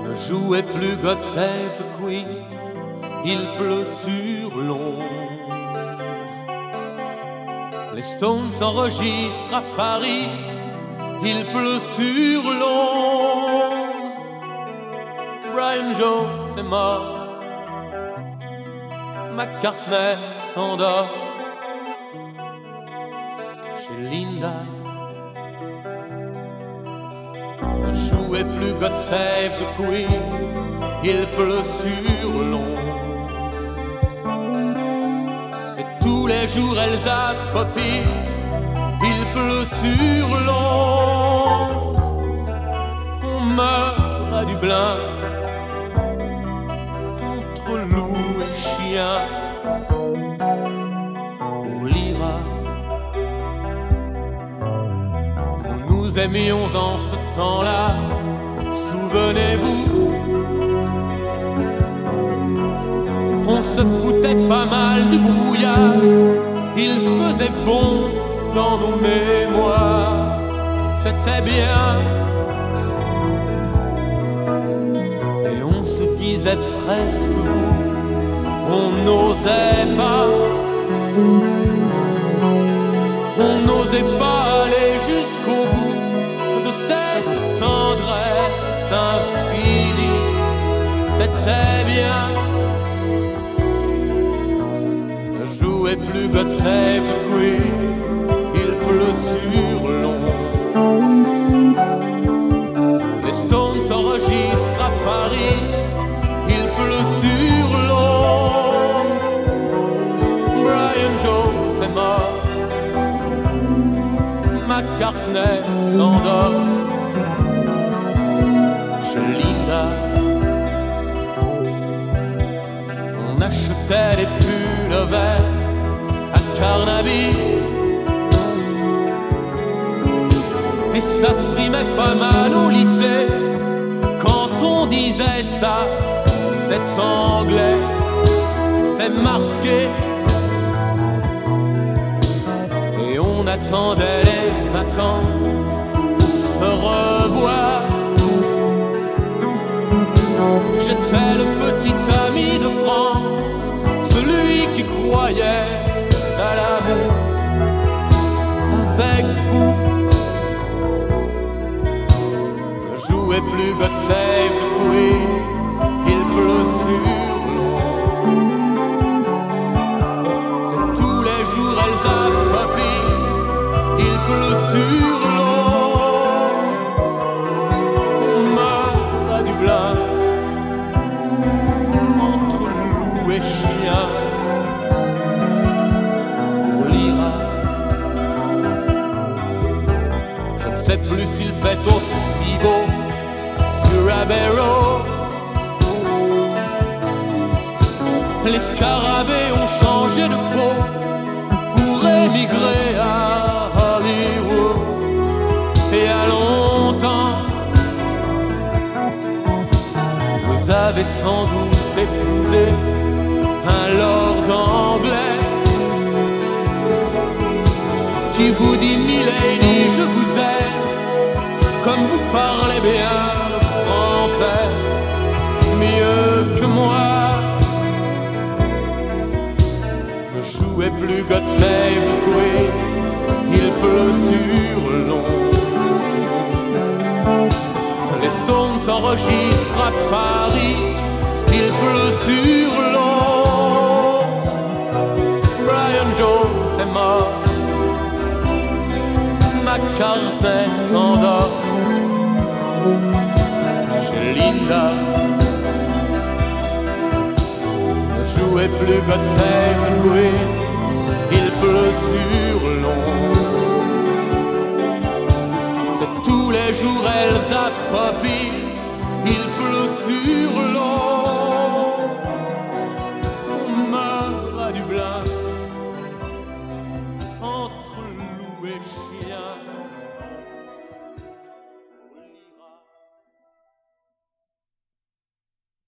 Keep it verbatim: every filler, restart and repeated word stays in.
Ne jouez plus God Save the Queen, il pleut sur Londres. Les Stones s'enregistrent à Paris, il pleut sur Londres. Brian Jones est mort, McCartney s'endort chez Linda. Ne jouez plus God Save the Queen, il pleut sur Londres. C'est tous les jours Elsa Poppy, il pleut sur Londres. On meurt à Dublin entre loups et chiens pour l'Ira. Nous nous aimions en ce temps-là, souvenez-vous. On se foutait pas mal du brouillard, il faisait bon dans nos mémoires, c'était bien. Et on se disait presque vous, on n'osait pas, on n'osait pas aller jusqu'au bout de cette tendresse infinie, c'était bien. Ne jouez plus God Save the Queen, il pleut sur Londres. Les Stones s'enregistrent à Paris, il pleut sur Londres. Brian Jones est mort, McCartney s'endort chez Linda. On achetait des pulls verts à Carnaby et ça frimait pas mal au lycée quand on disait ça. C'est anglais, c'est marqué. Et on attendait les vacances pour se revoir. J'étais le petit ami de France, celui qui croyait à l'amour avec vous. Ne jouez plus God Save the Queen, il pleut sur Londres. C'est tous les jours Elsa Poppy, il pleut sur Londres. On meurt à Dublin entre loups et chiens pour l'Ira. Je ne sais plus s'il fait aussi beau sur Abbey Road. Les scarabées ont changé de peau pour émigrer à Hollywood. Et à longtemps, vous avez sans doute épousé un lord anglais qui vous dit Milady, je vous aime, comme vous parlez bien le français, mieux que moi. Ne jouez plus God Save the Queen, il pleut sur Londres. Les Stones s'enregistrent à Paris, il pleut sur Londres. Brian Jones est mort, McCartney s'endort chez Linda. Ne jouez plus God Save the Queen, il pleut sur Londres. C'est tous les jours Elsa Poppy,